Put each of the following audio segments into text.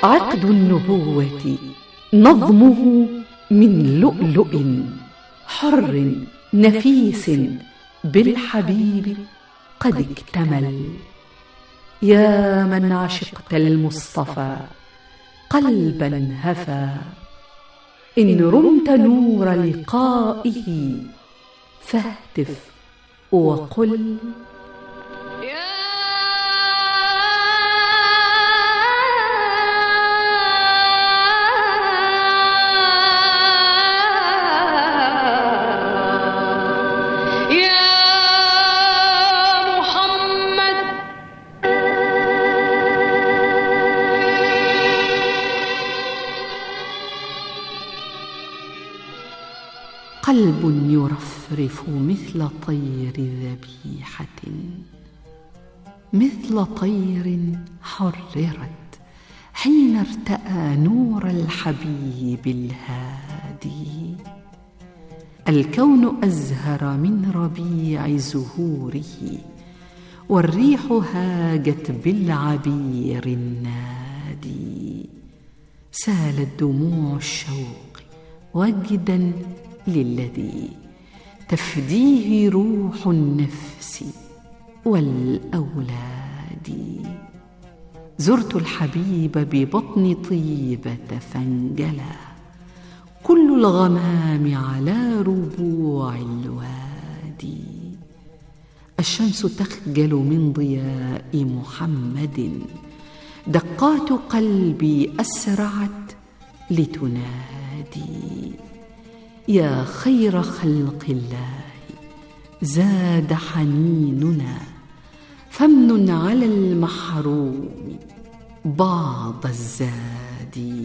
عقد النبوة نظمه من لؤلؤ حر نفيس بالحبيب قد اكتمل. يا من عشقت المصطفى قلبا هفى، إن رمت نور لقائه فاهتف وقل قلب يرفرف مثل طير ذبيحة، مثل طير حررت حين ارتأى نور الحبيب الهادي. الكون أزهر من ربيع زهوره، والريح هاجت بالعبير النادي. سالت دموع الشوق وجدا للذي تفديه روح النفس والأولاد. زرت الحبيب ببطن طيبة فانجلى كل الغمام على ربوع الوادي. الشمس تخجل من ضياء محمد، دقات قلبي أسرعت لتنادي. يا خير خلق الله زاد حنيننا، فامنن على المحروم بعض الزاد.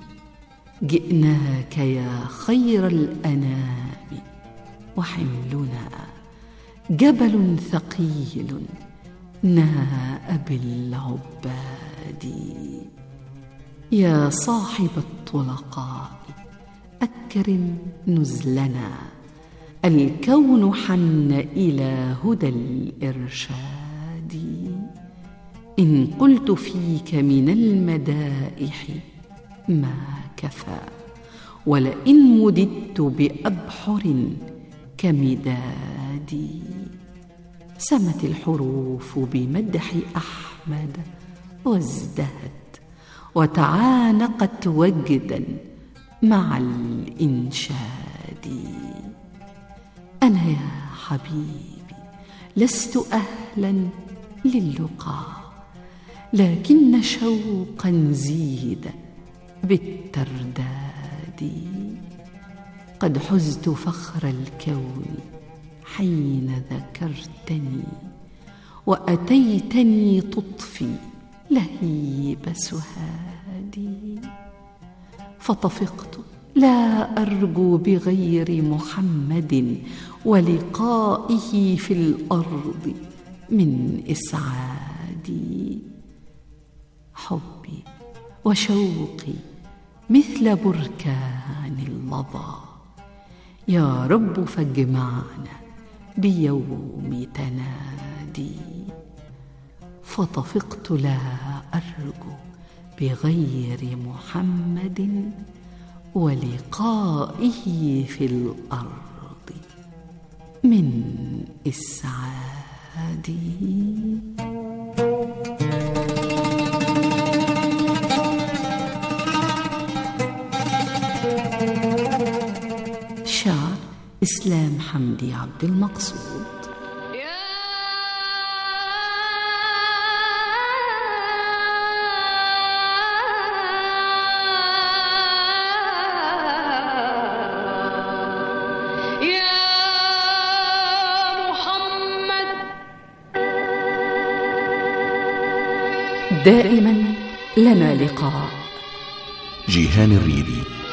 جئناك يا خير الأنام وحملنا جبل ثقيل ناء بالعباد. يا صاحب الطلقاء أكرم نزلنا، الكون حن إلى هدى الإرشاد. إن قلت فيك من المدائح ما كفى، ولئن مددت بأبحر كمدادي. سمت الحروف بمدح أحمد وازدهت، وتعانقت وجدا مع الإنشاد. أنا يا حبيبي لست أهلا للقاء، لكن شوقا زيد بالترداد. قد حزت فخر الكون حين ذكرتني، وأتيتني تطفي لهيب سهادي. فطفقت لا أرجو بغير محمد ولقائه في الأرض من إسعادي. حبي وشوقي مثل بركان اللظى، يا رب فاجمعنا بيوم تنادي. فطفقت لا أرجو بغير محمد ولقائه في الأرض من إسعاد. شعر إسلام حمدي عبد المقصود. دائما لنا لقاء. جيهان الريبي.